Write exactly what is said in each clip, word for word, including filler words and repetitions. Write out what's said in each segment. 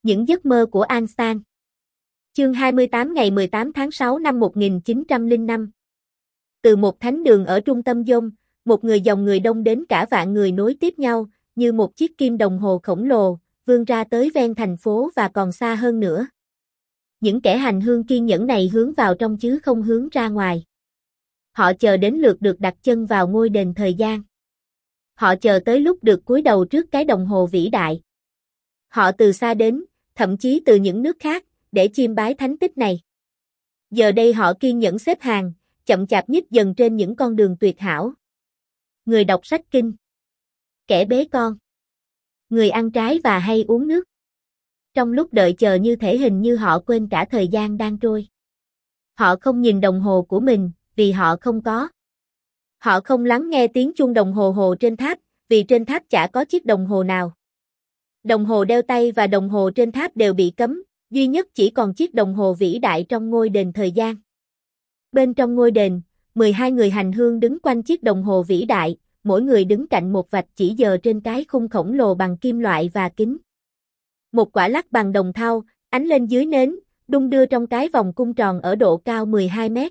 Những giấc mơ của Einstein. Chương hai mươi tám ngày mười tám tháng sáu năm một nghìn chín trăm lẻ năm. Từ một thánh đường ở trung tâm Dông, một người dòng người đông đến cả vạn người nối tiếp nhau, như một chiếc kim đồng hồ khổng lồ, vươn ra tới ven thành phố và còn xa hơn nữa. Những kẻ hành hương kiên nhẫn này hướng vào trong chứ không hướng ra ngoài. Họ chờ đến lượt được đặt chân vào ngôi đền thời gian. Họ chờ tới lúc được cúi đầu trước cái đồng hồ vĩ đại. Họ từ xa đến, thậm chí từ những nước khác, để chiêm bái thánh tích này. Giờ đây họ kiên nhẫn xếp hàng, chậm chạp nhích dần trên những con đường tuyệt hảo. Người đọc sách kinh, kẻ bế con, người ăn trái và hay uống nước. Trong lúc đợi chờ như thể hình như họ quên cả thời gian đang trôi. Họ không nhìn đồng hồ của mình, vì họ không có. Họ không lắng nghe tiếng chuông đồng hồ hồ trên tháp, vì trên tháp chả có chiếc đồng hồ nào. Đồng hồ đeo tay và đồng hồ trên tháp đều bị cấm, duy nhất chỉ còn chiếc đồng hồ vĩ đại trong ngôi đền thời gian. Bên trong ngôi đền, mười hai người hành hương đứng quanh chiếc đồng hồ vĩ đại, mỗi người đứng cạnh một vạch chỉ giờ trên cái khung khổng lồ bằng kim loại và kính. Một quả lắc bằng đồng thau, ánh lên dưới nến, đung đưa trong cái vòng cung tròn ở độ cao mười hai mét.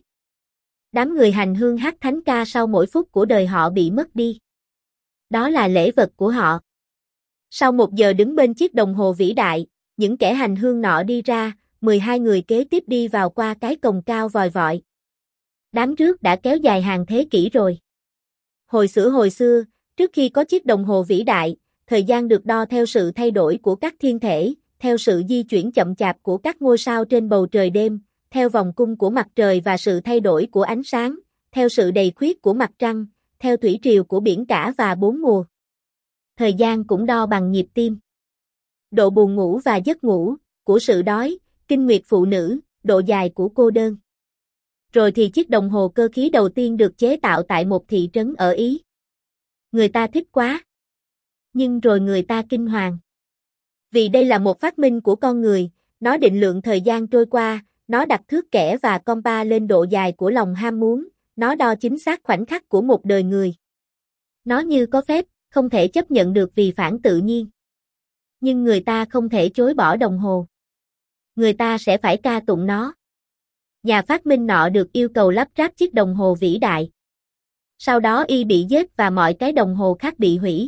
Đám người hành hương hát thánh ca sau mỗi phút của đời họ bị mất đi. Đó là lễ vật của họ. Sau một giờ đứng bên chiếc đồng hồ vĩ đại, những kẻ hành hương nọ đi ra, mười hai người kế tiếp đi vào qua cái cổng cao vòi vọi. Đám trước đã kéo dài hàng thế kỷ rồi. Hồi xưa hồi xưa, trước khi có chiếc đồng hồ vĩ đại, thời gian được đo theo sự thay đổi của các thiên thể, theo sự di chuyển chậm chạp của các ngôi sao trên bầu trời đêm, theo vòng cung của mặt trời và sự thay đổi của ánh sáng, theo sự đầy khuyết của mặt trăng, theo thủy triều của biển cả và bốn mùa. Thời gian cũng đo bằng nhịp tim, độ buồn ngủ và giấc ngủ, của sự đói, kinh nguyệt phụ nữ, độ dài của cô đơn. Rồi thì chiếc đồng hồ cơ khí đầu tiên được chế tạo tại một thị trấn ở Ý. Người ta thích quá. Nhưng rồi người ta kinh hoàng. Vì đây là một phát minh của con người, nó định lượng thời gian trôi qua, nó đặt thước kẻ và compa lên độ dài của lòng ham muốn, nó đo chính xác khoảnh khắc của một đời người. Nó như có phép, không thể chấp nhận được vì phản tự nhiên. Nhưng người ta không thể chối bỏ đồng hồ. Người ta sẽ phải ca tụng nó. Nhà phát minh nọ được yêu cầu lắp ráp chiếc đồng hồ vĩ đại. Sau đó y bị giết và mọi cái đồng hồ khác bị hủy.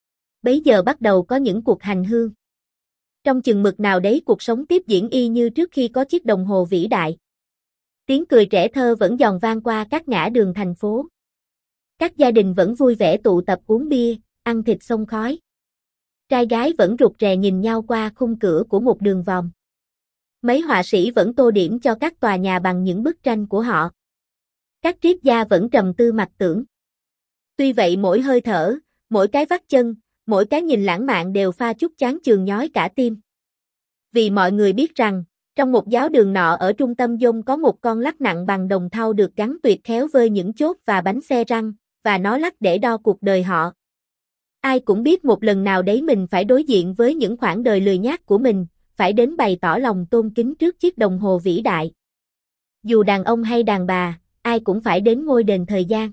Bấy giờ bắt đầu có những cuộc hành hương. Trong chừng mực nào đấy cuộc sống tiếp diễn y như trước khi có chiếc đồng hồ vĩ đại. Tiếng cười trẻ thơ vẫn giòn vang qua các ngã đường thành phố. Các gia đình vẫn vui vẻ tụ tập uống bia, ăn thịt xông khói. Trai gái vẫn rụt rè nhìn nhau qua khung cửa của một đường vòng. Mấy họa sĩ vẫn tô điểm cho các tòa nhà bằng những bức tranh của họ. Các triết gia vẫn trầm tư mặc tưởng. Tuy vậy mỗi hơi thở, mỗi cái vắt chân, mỗi cái nhìn lãng mạn đều pha chút chán chường nhói cả tim. Vì mọi người biết rằng, trong một giáo đường nọ ở trung tâm Dông có một con lắc nặng bằng đồng thau được gắn tuyệt khéo với những chốt và bánh xe răng, và nó lắc để đo cuộc đời họ. Ai cũng biết một lần nào đấy mình phải đối diện với những khoảng đời lười nhác của mình, phải đến bày tỏ lòng tôn kính trước chiếc đồng hồ vĩ đại. Dù đàn ông hay đàn bà, ai cũng phải đến ngôi đền thời gian.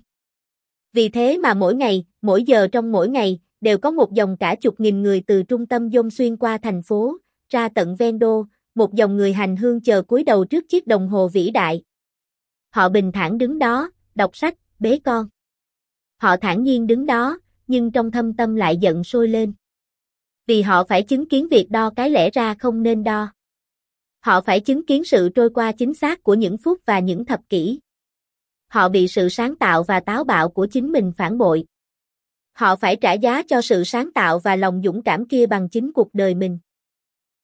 Vì thế mà mỗi ngày, mỗi giờ trong mỗi ngày, đều có một dòng cả chục nghìn người từ trung tâm Dông xuyên qua thành phố, ra tận ven đô, một dòng người hành hương chờ cúi đầu trước chiếc đồng hồ vĩ đại. Họ bình thản đứng đó, đọc sách, bế con. Họ thản nhiên đứng đó, nhưng trong thâm tâm lại giận sôi lên. Vì họ phải chứng kiến việc đo cái lẽ ra không nên đo. Họ phải chứng kiến sự trôi qua chính xác của những phút và những thập kỷ. Họ bị sự sáng tạo và táo bạo của chính mình phản bội. Họ phải trả giá cho sự sáng tạo và lòng dũng cảm kia bằng chính cuộc đời mình.